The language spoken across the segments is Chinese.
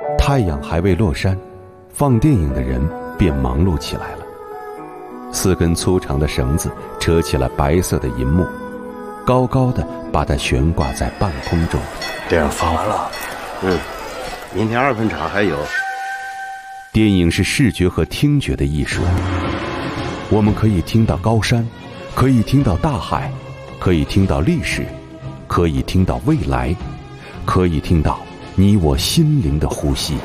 太阳还未落山，放电影的人便忙碌起来了。4根粗长的绳子扯起了白色的银幕，高高的把它悬挂在半空中。 电影放完了，明天2分场还有。 电影是视觉和听觉的艺术，我们可以听到高山，可以听到大海，可以听到历史，可以听到未来，可以听到你我心灵的呼吸。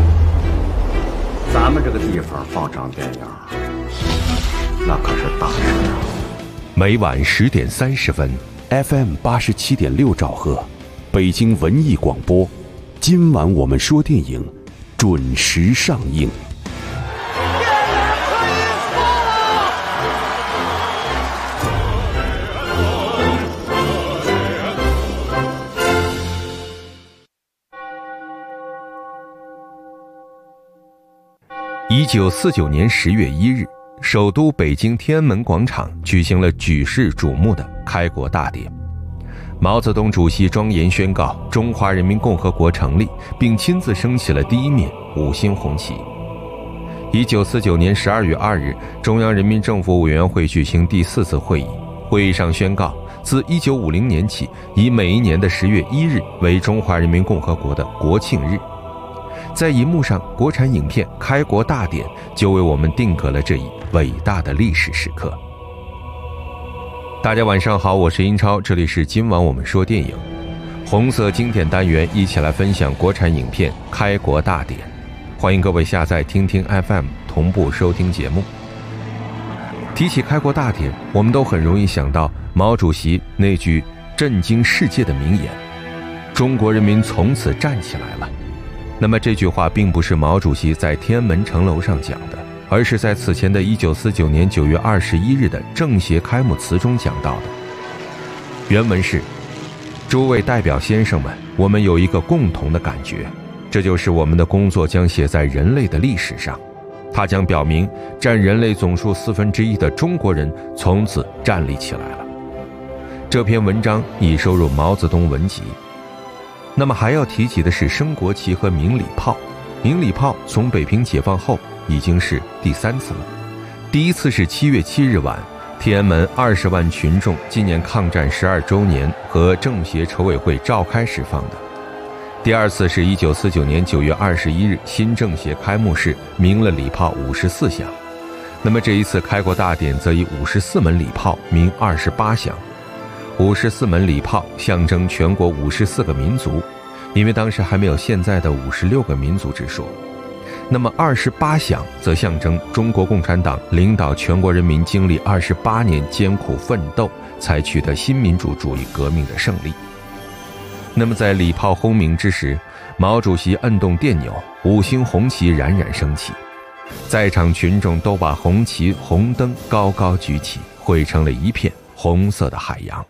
咱们这个地方放场电影，那可是大事啊！ 每晚10点30分 ，FM 87.6兆赫，北京文艺广播。今晚我们说电影，准时上映。1949年10月1日，首都北京天安门广场举行了举世瞩目的开国大典。毛泽东主席庄严宣告中华人民共和国成立，并亲自升起了第一面5星红旗。1949年12月2日，中央人民政府委员会举行第4次会议，会议上宣告，自1950年起，以每一年的10月1日为中华人民共和国的国庆日。在银幕上，国产影片《开国大典》就为我们定格了这一伟大的历史时刻。大家晚上好，我是英超，这里是今晚我们说电影红色经典单元，一起来分享国产影片《开国大典》。欢迎各位下载听听 FM 同步收听节目。提起开国大典，我们都很容易想到毛主席那句震惊世界的名言：中国人民从此站起来了。那么这句话并不是毛主席在天安门城楼上讲的，而是在此前的1949年9月21日的政协开幕词中讲到的。原文是：诸位代表先生们，我们有一个共同的感觉，这就是我们的工作将写在人类的历史上，它将表明占人类总数1/4的中国人从此站立起来了。这篇文章已收入毛泽东文集。那么还要提及的是升国旗和鸣礼炮。鸣礼炮从北平解放后已经是第3次了。第一次是7月7日晚，天安门20万群众纪念抗战12周年和政协筹委会召开时放的。第二次是1949年9月21日新政协开幕式鸣了礼炮54响。那么这一次开国大典则以54门礼炮鸣28响。54门礼炮象征全国54个民族，因为当时还没有现在的56个民族之说。那么28响则象征中国共产党领导全国人民经历28年艰苦奋斗才取得新民主主义革命的胜利。那么在礼炮轰鸣之时，毛主席摁动电钮，5星红旗冉冉升起，在场群众都把红旗红灯高高举起，汇成了一片红色的海洋。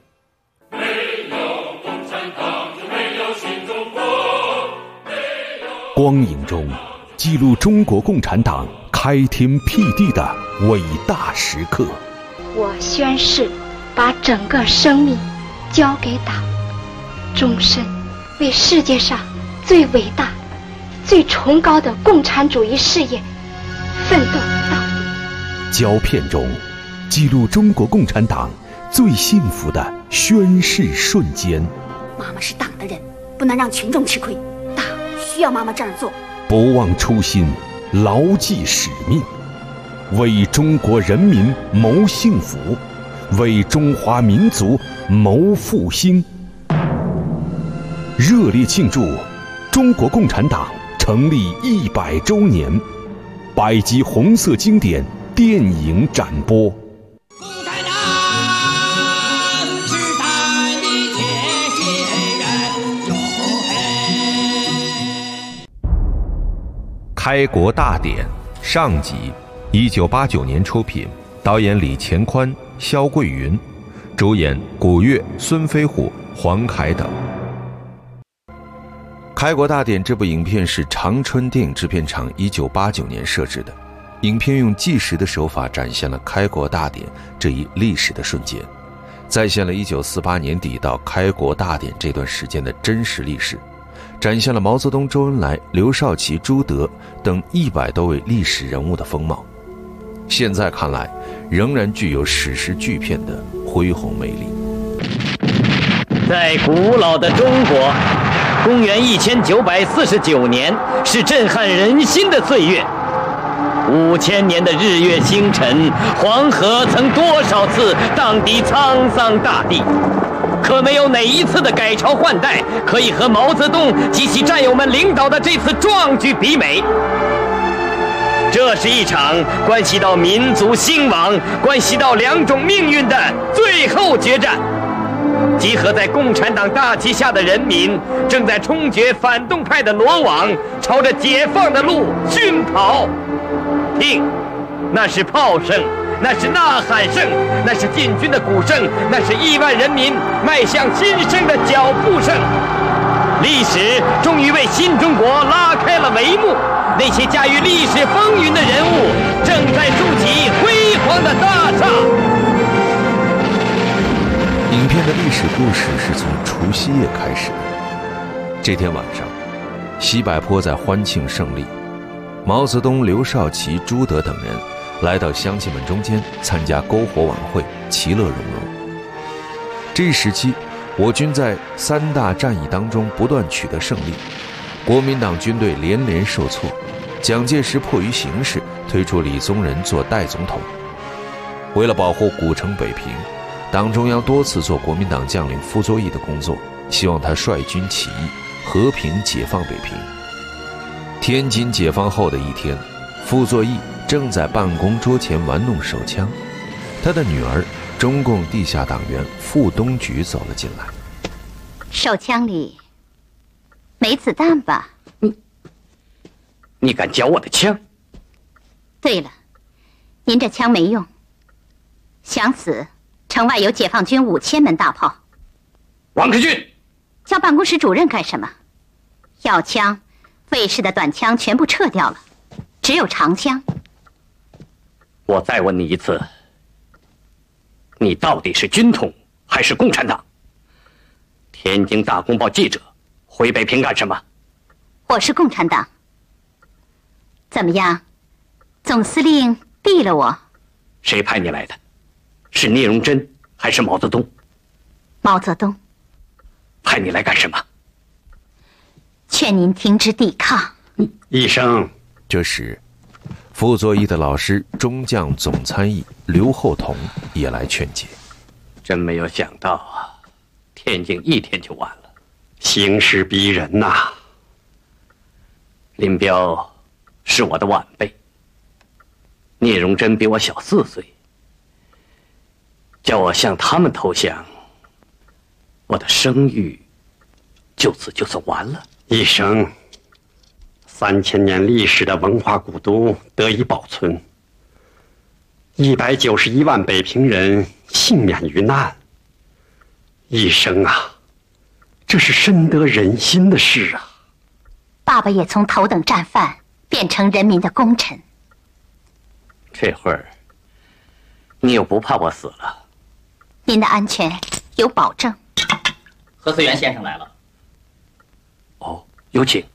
光影中记录中国共产党开天辟地的伟大时刻。 我宣誓把整个生命交给党，终身为世界上最伟大最崇高的共产主义事业奋斗到底。 胶片中记录中国共产党最幸福的宣誓瞬间。 妈妈是党的人，不能让群众吃亏，党需要妈妈这样做。 不忘初心，牢记使命，为中国人民谋幸福，为中华民族谋复兴。热烈庆祝中国共产党成立100周年，100集红色经典电影展播。开国大典上集，1989年出品，导演李乾宽、肖桂云，主演古越、孙飞虎、黄凯等。开国大典这部影片是长春电影制片厂1989年设置的，影片用纪实的手法展现了开国大典这一历史的瞬间，再现了1948年底到开国大典这段时间的真实历史。 展现了毛泽东、周恩来、刘少奇、朱德等100多位历史人物的风貌。现在看来，仍然具有史诗巨片的恢宏魅力。 在古老的中国，公元1949年是震撼人心的岁月。5000年的日月星辰，黄河曾多少次荡涤沧桑大地，可没有哪一次的改朝换代可以和毛泽东及其战友们领导的这次壮举媲美。这是一场关系到民族兴亡、关系到2种命运的最后决战。集合在共产党大旗下的人民正在冲决反动派的罗网，朝着解放的路迅跑。听，那是炮声，那是呐喊声，那是进军的鼓声，那是亿万人民迈向新生的脚步声。历史终于为新中国拉开了帷幕，那些驾驭历史风云的人物正在筑起辉煌的大厦。 影片的历史故事是从除夕夜开始的。这天晚上，西柏坡在欢庆胜利，毛泽东、刘少奇、朱德等人来到乡亲们中间参加篝火晚会，其乐融融。这一时期，我军在3大战役当中不断取得胜利，国民党军队连连受挫，蒋介石迫于形势推出李宗仁做代总统。为了保护古城北平，党中央多次做国民党将领傅作义的工作，希望他率军起义，和平解放北平。天津解放后的一天，傅作义正在办公桌前玩弄手枪，他的女儿中共地下党员傅东菊走了进来。 手枪里没子弹吧？ 你敢缴我的枪？ 对了，您这枪没用，想死，城外有解放军5000门大炮。 王克俊， 叫办公室主任干什么？要枪，卫士的短枪全部撤掉了，只有长枪。 我再问你一次，你到底是军统还是共产党？天津大公报记者回北平干什么？ 我是共产党。怎么样，总司令毙了我？ 谁派你来的？是聂荣臻还是毛泽东？ 毛泽东。 派你来干什么？ 劝您停止抵抗。 医生。 这时，傅作义的老师中将总参议刘厚同也来劝解。 真没有想到啊，天津1天就完了。 形势逼人呐。 林彪是我的晚辈，聂荣臻比我小4岁。叫我向他们投降，我的声誉就此就算完了。 医生，3000年历史的文化古都得以保存，191万北平人幸免于难。医生啊，这是深得人心的事啊。 爸爸也从头等战犯变成人民的功臣。 这会儿，你又不怕我死了？ 您的安全有保证。 何思源先生来了。 哦，有请。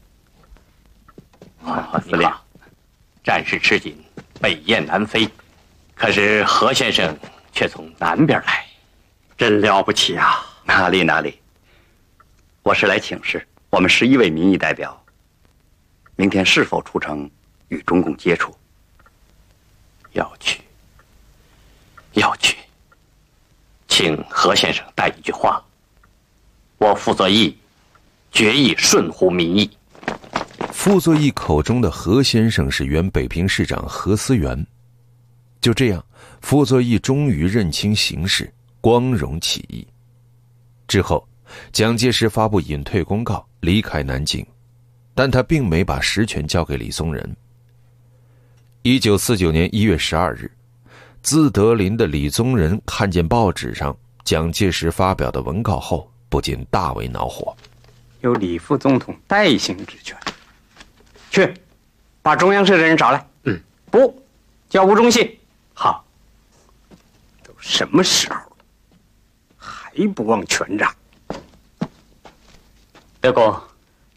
司令，战事吃紧，北雁南飞，可是何先生却从南边来， 真了不起啊！ 哪里，我是来请示我们11位民意代表，明天是否出城与中共接触？ 要去，请何先生带一句话：我傅作义决意顺乎民意。 傅作义口中的何先生是原北平市长何思源。就这样，傅作义终于认清形势，光荣起义。之后，蒋介石发布隐退公告，离开南京，但他并没把实权交给李宗仁。1949年1月12日，自德林的李宗仁看见报纸上蒋介石发表的文告后，不禁大为恼火。 由李副总统代行职权，去把中央社的人找来。不，叫吴忠信。好。都什么时候了，还不忘权杖？ 德公，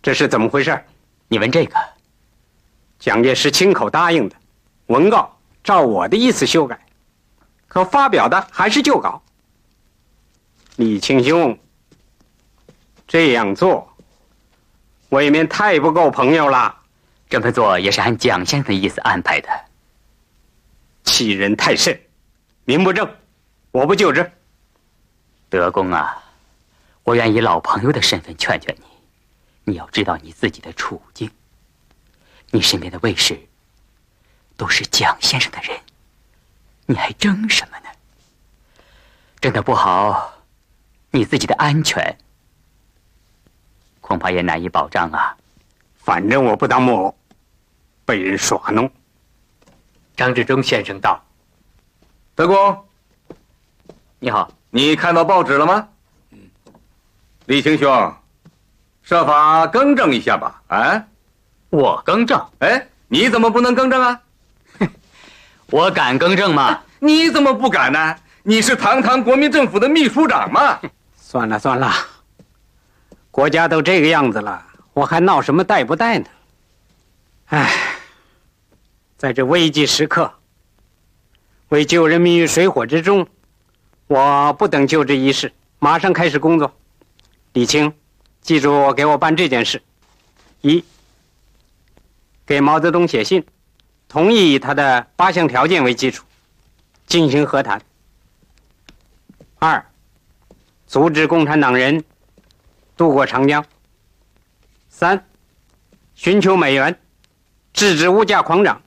这是怎么回事？ 你问这个？ 蒋介石亲口答应的，文告照我的意思修改，可发表的还是旧稿。李清兄，这样做未免太不够朋友了。 这么做也是按蒋先生的意思安排的。 欺人太甚，名不正，我不就职。 德公啊，我愿以老朋友的身份劝劝你，你要知道你自己的处境。你身边的卫士都是蒋先生的人，你还争什么呢？争得不好，你自己的安全恐怕也难以保障啊。 反正我不当木偶，被人耍弄。 张治中先生到。 德公， 你好， 你看到报纸了吗？李清兄，设法更正一下吧。啊， 我更正？ 哎，你怎么不能更正啊？ 我敢更正吗？ 你怎么不敢呢？你是堂堂国民政府的秘书长嘛。 算了算了，国家都这个样子了，我还闹什么带不带呢？唉，在这危急时刻，为救人民于水火之中，我不等就职仪式，马上开始工作。李清，记住给我办这件事：一，给毛泽东写信，同意以他的8项条件为基础进行和谈；二，阻止共产党人渡过长江；三，寻求美元，制止物价狂涨。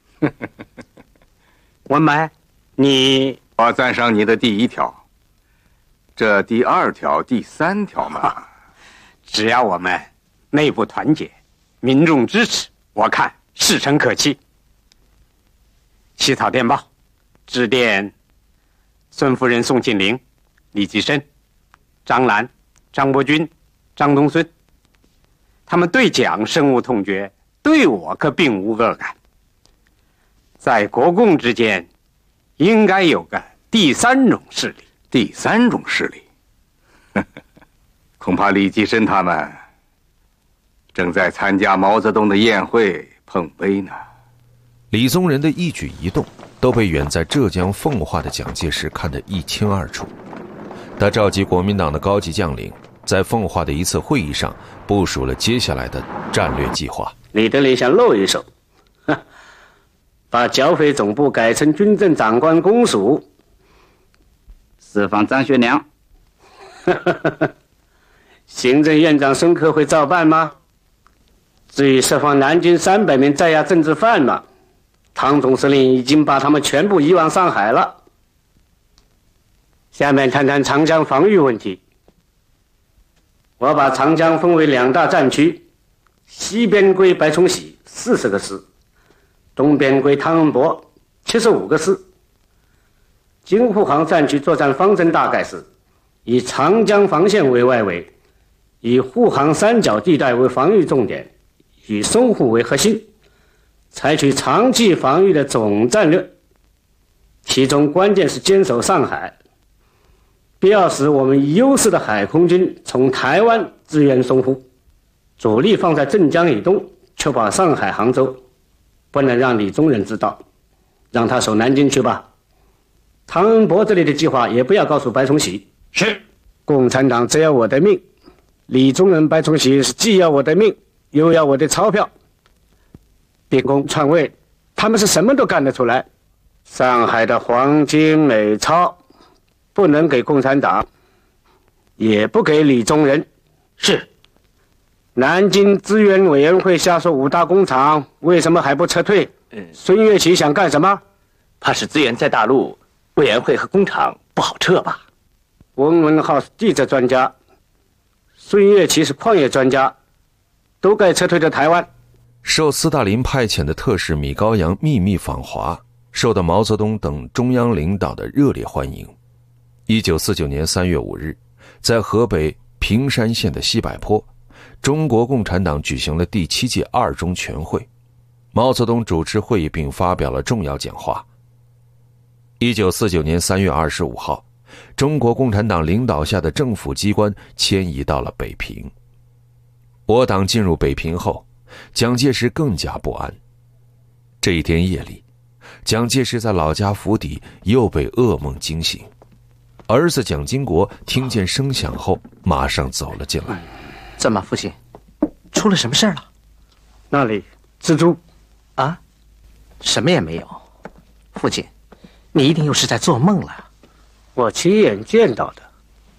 文白， 我赞赏你的第1条，这第2条、第3条嘛， 只要我们内部团结，民众支持，我看事成可期。起草电报，致电孙夫人宋庆龄、李济深、张澜、张伯钧、张东荪，他们对蒋深恶痛绝，对我可并无恶感。在国共之间，应该有个第3种势力。 第3种势力，恐怕李济深他们正在参加毛泽东的宴会碰杯呢。 李宗仁的一举一动都被远在浙江奉化的蒋介石看得一清二楚。他召集国民党的高级将领，在奉化的一次会议上部署了接下来的战略计划。 李德林想露一手，把剿匪总部改成军政长官公署， 释放张学良。 行政院长孙科会照办吗？至于释放南京300名在押政治犯嘛，唐总司令已经把他们全部移往上海了。下面谈谈长江防御问题。我把长江分为2大战区，西边归白崇禧40个师，东边归汤恩伯75个师。京沪杭战区作战方针大概是以长江防线为外围，以沪杭三角地带为防御重点，以淞沪为核心，采取长期防御的总战略，其中关键是坚守上海，必要时我们以优势的海空军从台湾支援淞沪，主力放在镇江以东，确保上海、杭州，不能让李宗仁知道，让他守南京去吧。汤恩伯这里的计划也不要告诉白崇禧。 是， 共产党只要我的命，李宗仁、白崇禧是既要我的命，又要我的钞票。秉公篡位，他们是什么都干得出来。上海的黄金美钞不能给共产党，也不给李宗仁。 是。 南京资源委员会下属5大工厂为什么还不撤退？孙岳起想干什么？ 怕是资源在大陆，委员会和工厂不好撤吧。 翁文浩是地质专家，孙岳起是矿业专家，都该撤退到台湾。 受斯大林派遣的特使米高扬秘密访华，受到毛泽东等中央领导的热烈欢迎。1949年3月5日，在河北平山县的西柏坡，中国共产党举行了第7届2中全会，毛泽东主持会议并发表了重要讲话。1949年3月25号，中国共产党领导下的政府机关迁移到了北平。 我党进入北平后，蒋介石更加不安。这一天夜里，蒋介石在老家府邸又被噩梦惊醒。儿子蒋经国听见声响后，马上走了进来。 怎么，父亲，出了什么事了？ 那里蜘蛛啊，什么也没有。父亲，你一定又是在做梦了。 我亲眼见到的。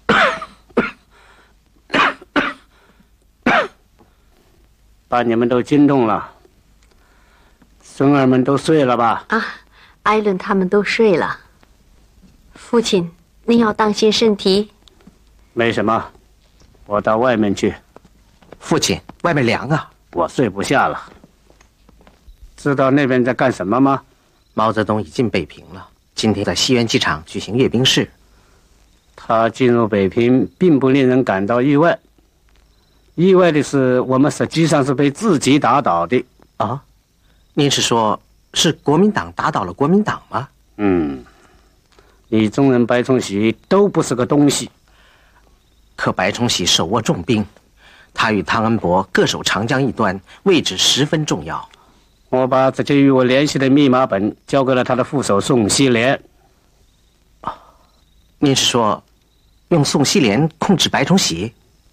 把你们都惊动了。孙儿们都睡了吧？ 啊，艾伦他们都睡了。父亲，您要当心身体。 没什么，我到外面去。 父亲，外面凉啊， 我睡不下了。知道那边在干什么吗？ 毛泽东已进北平了，今天在西园机场举行阅兵式。 他进入北平并不令人感到意外，意外的是我们实际上是被自己打倒的。 啊，您是说是国民党打倒了国民党吗？ 李宗仁、白崇禧都不是个东西。 可白崇禧手握重兵，他与汤恩伯各守长江一端，位置十分重要。 我把这些与我联系的密码本交给了他的副手宋希濂。 您是说用宋希濂控制白崇禧？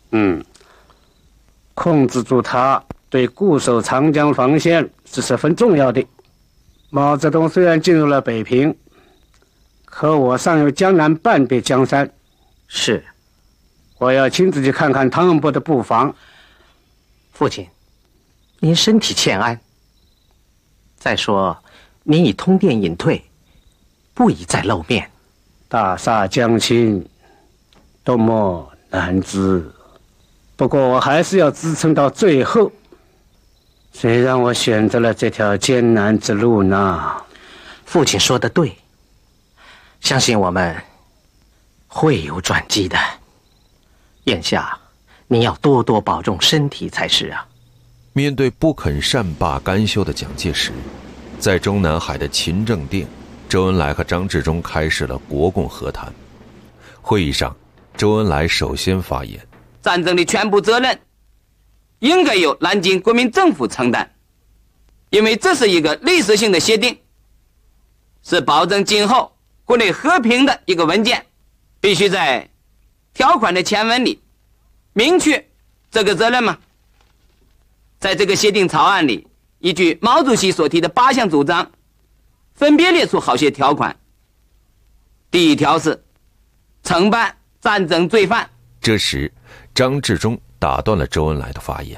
控制住他，对固守长江防线是十分重要的。毛泽东虽然进入了北平，可我尚有江南半壁江山。 是， 我要亲自去看看汤恩伯的布防。 父亲，您身体欠安。再说，您已通电隐退，不宜再露面。 大厦将倾，多么难知。不过我还是要支撑到最后。谁让我选择了这条艰难之路呢？ 父亲说得对，相信我们会有转机的。眼下，您要多多保重身体才是啊。 面对不肯善罢甘休的蒋介石，在中南海的勤政殿，周恩来和张治中开始了国共和谈。会议上，周恩来首先发言： 战争的全部责任应该由南京国民政府承担，因为这是一个历史性的协定，是保证今后国内和平的一个文件，必须在条款的前文里明确这个责任吗？在这个协定草案里，依据毛主席所提的8项主张，分别列出好些条款。第1条是惩办战争罪犯。 这时，张治中打断了周恩来的发言。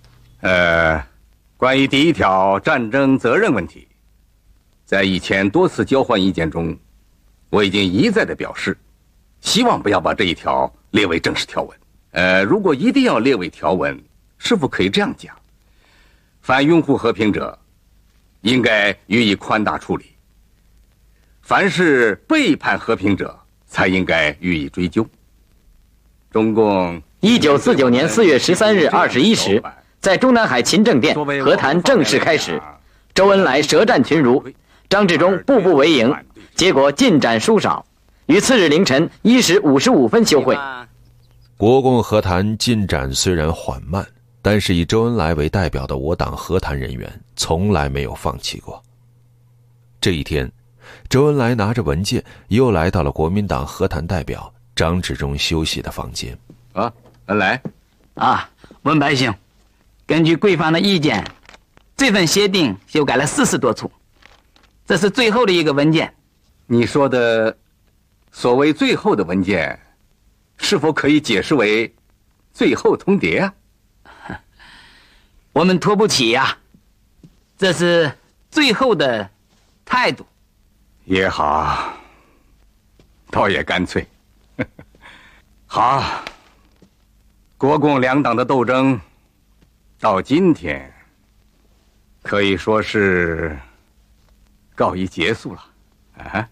关于第1条战争责任问题，在以前多次交换意见中，我已经一再的表示，希望不要把这一条列为正式条文。如果一定要列为条文，是否可以这样讲？凡拥护和平者，应该予以宽大处理；凡是背叛和平者，才应该予以追究。中共 1949年4月13日21时，在中南海勤政殿和谈正式开始。周恩来舌战群儒，张治中步步为营，结果进展殊少。于次日凌晨1时55分休会。 国共和谈进展虽然缓慢，但是以周恩来为代表的我党和谈人员从来没有放弃过。这一天，周恩来拿着文件又来到了国民党和谈代表张治中休息的房间。 恩来文白兄，根据贵方的意见，这份协定修改了40多处，这是最后的一个文件。 你说的所谓最后的文件，是否可以解释为最后通牒啊？ 我们拖不起呀，这是最后的态度。 也好，倒也干脆。好，国共两党的斗争到今天可以说是告一结束了。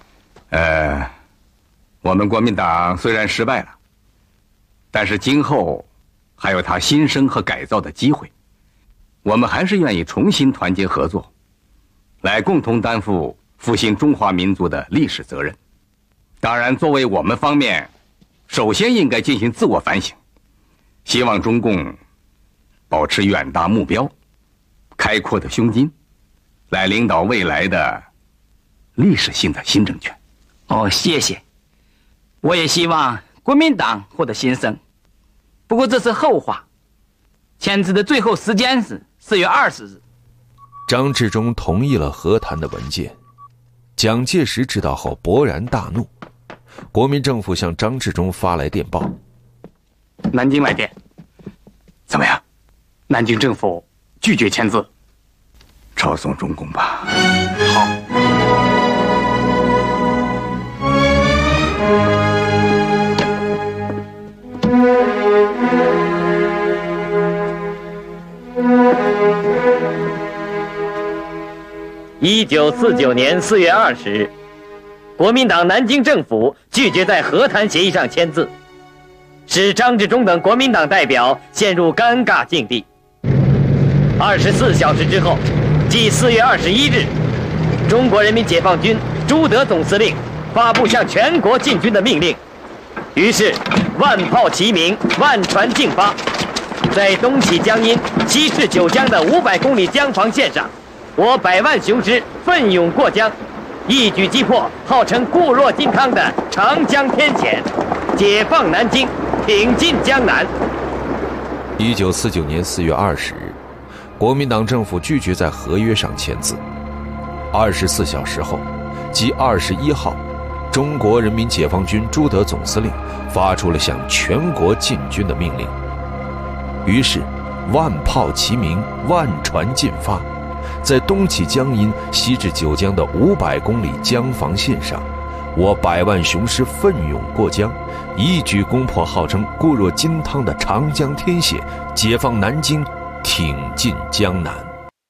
我们国民党虽然失败了，但是今后还有它新生和改造的机会，我们还是愿意重新团结合作，来共同担负复兴中华民族的历史责任。当然，作为我们方面，首先应该进行自我反省，希望中共保持远大目标、开阔的胸襟，来领导未来的历史性的新政权。 哦，谢谢。我也希望国民党获得新生，不过这是后话。签字的最后时间是4月20日。 张治中同意了和谈的文件。蒋介石知道后勃然大怒，国民政府向张治中发来电报。 南京来电， 怎么样？ 南京政府拒绝签字。 抄送中共吧。 好。 1949年4月20日，国民党南京政府拒绝在和谈协议上签字，使张治中等国民党代表陷入尴尬境地。24小时之后，即4月21日，中国人民解放军朱德总司令发布向全国进军的命令，于是万炮齐鸣，万船竞发，在东起江阴、西至九江的500公里江防线上，我100万雄师奋勇过江，一举击破号称固若金汤的长江天险，解放南京，挺进江南。 1949年4月20日，国民党政府拒绝在合约上签字。24小时后，即21号，中国人民解放军朱德总司令发出了向全国进军的命令。于是，万炮齐鸣，万船竞发，在东起江阴、西至九江的500公里江防线上，我100万雄师奋勇过江，一举攻破号称固若金汤的长江天险，解放南京，挺进江南。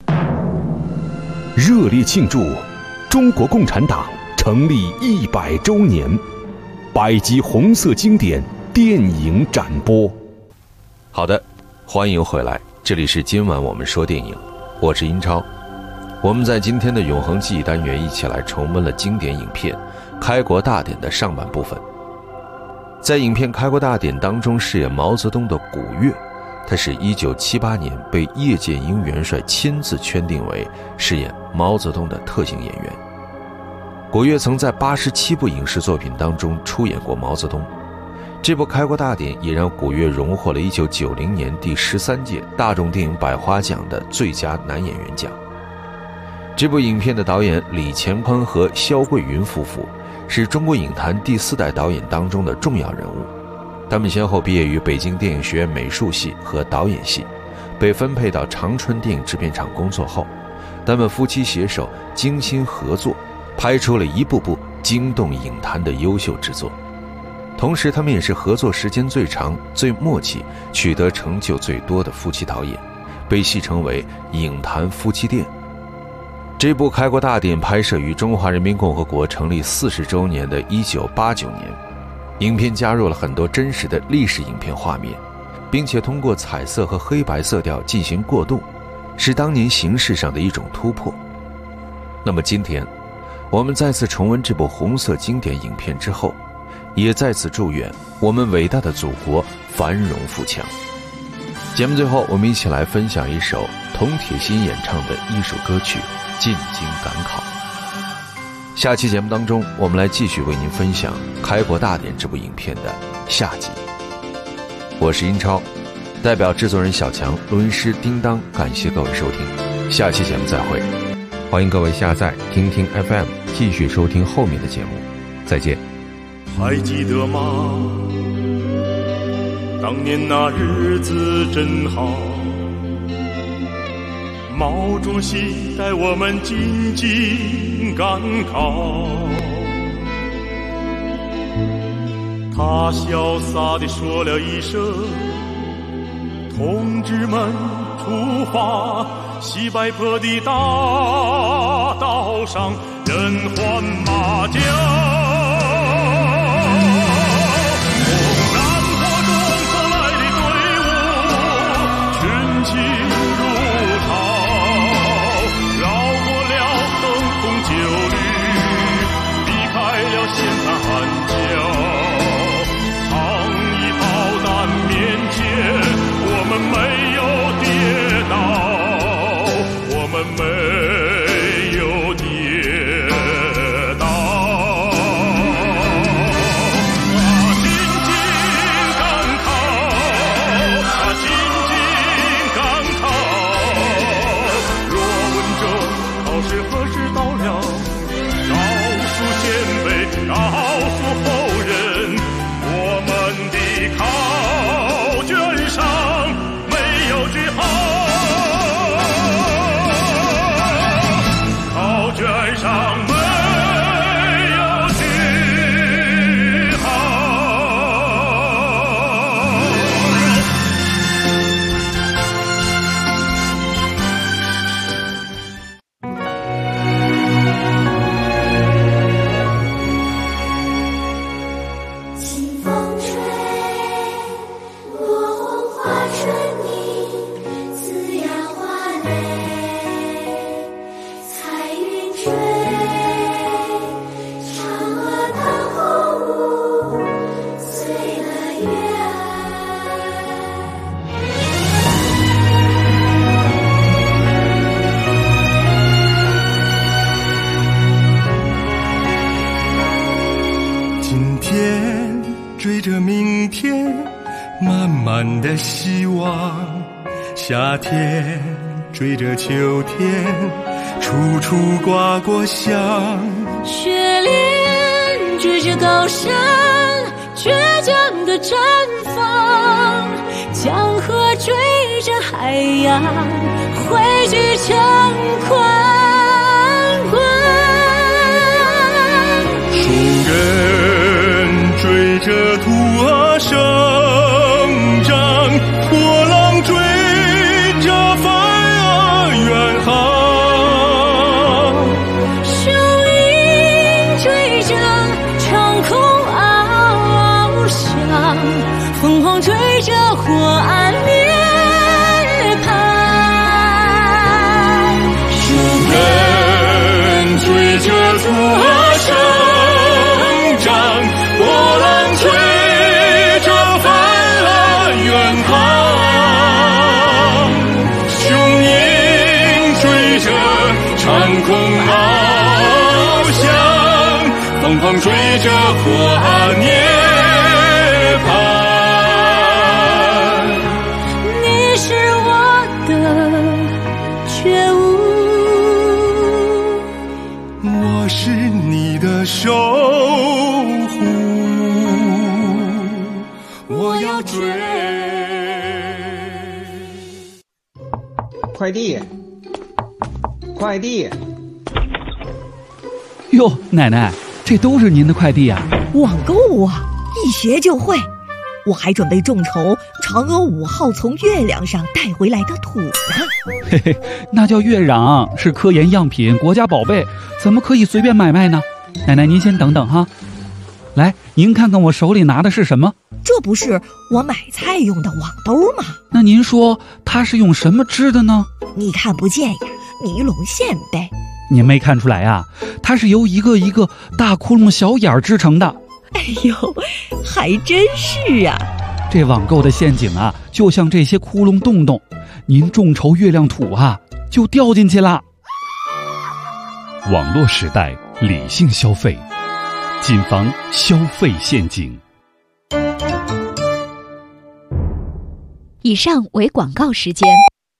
热烈庆祝中国共产党成立100周年，100集红色经典电影展播。 好的，欢迎回来，这里是今晚我们说电影，我是英超。我们在今天的永恒记忆单元一起来重温了经典影片《开国大典》的上半部分。在影片《开国大典》当中饰演毛泽东的古越，他是1978年被叶剑英元帅亲自圈定为饰演毛泽东的特型演员。古越曾在87部影视作品当中出演过毛泽东，这部《开国大典》也让古越荣获了1990年第13届大众电影百花奖的最佳男演员奖。这部影片的导演李乾坤和肖桂云夫妇是中国影坛第4代导演当中的重要人物，他们先后毕业于北京电影学院美术系和导演系，被分配到长春电影制片厂工作后，他们夫妻携手精心合作，拍出了一部部惊动影坛的优秀之作。同时他们也是合作时间最长、最默契、取得成就最多的夫妻导演，被戏称为影坛夫妻店。这部《开国大典》拍摄于中华人民共和国成立40周年的1989年，影片加入了很多真实的历史影片画面，并且通过彩色和黑白色调进行过渡，是当年形式上的一种突破。那么今天我们再次重温这部红色经典影片之后，也再次祝愿我们伟大的祖国繁荣富强。节目最后，我们一起来分享一首童铁心演唱的艺术歌曲《进京赶考》。下期节目当中，我们来继续为您分享《开国大典》这部影片的下集。我是英超，代表制作人小强、录音师叮当，感谢各位收听，下期节目再会。欢迎各位下载听听 FM， 继续收听后面的节目，再见。 还记得吗？当年那日子真好，毛主席带我们进京赶考，他潇洒地说了一声：“同志们出发！”西柏坡的大道上，人换马叫。我们没有敌追着明天，满满的希望。夏天追着秋天，处处挂过香。 雪莲追着高山，倔强的绽放。江河追着海洋，汇聚成宽广。 树根追着土儿生长，波浪追着帆儿远航。 雄鹰追着长空翱翔，凤凰追着火岸涅槃。 树根追着土儿生长，波浪追着帆儿远航。雄鹰追着长空翱翔，凤凰追着火岸涅槃。 你是我的觉悟， 我是你的守护，我要追。 快递，快递！ 哟，奶奶，这都是您的快递啊！ 网购啊，一学就会。我还准备众筹嫦娥5号从月亮上带回来的土呢。 嘿嘿，那叫月壤，是科研样品，国家宝贝，怎么可以随便买卖呢？奶奶，您先等等哈。来，您看看我手里拿的是什么？ 这不是我买菜用的网兜吗？ 那您说它是用什么织的呢？ 你看不见呀，尼龙线呗。 您没看出来啊？它是由一个一个大窟窿小眼儿织成的。 哎呦，还真是啊！ 这网购的陷阱啊，就像这些窟窿洞洞，您众筹月亮土啊，就掉进去了。 网络时代，理性消费，谨防消费陷阱。 以上为广告时间。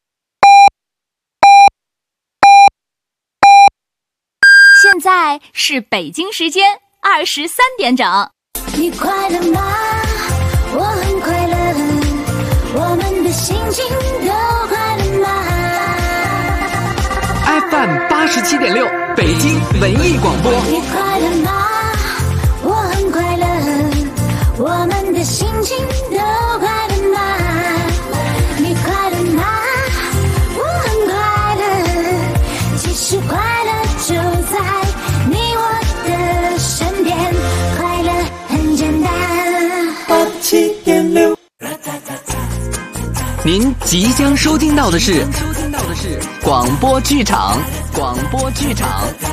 现在是北京时间23点整。 你快乐吗？我很快乐，我们的心情都快乐吗 ？FM 87.6，北京文艺广播。 你快乐吗？我很快乐，我们的心情都快乐吗？你快乐吗？我很快乐，其实快乐就在你我的身边，快乐很简单。87.6， 您即将收听到的是广播剧场。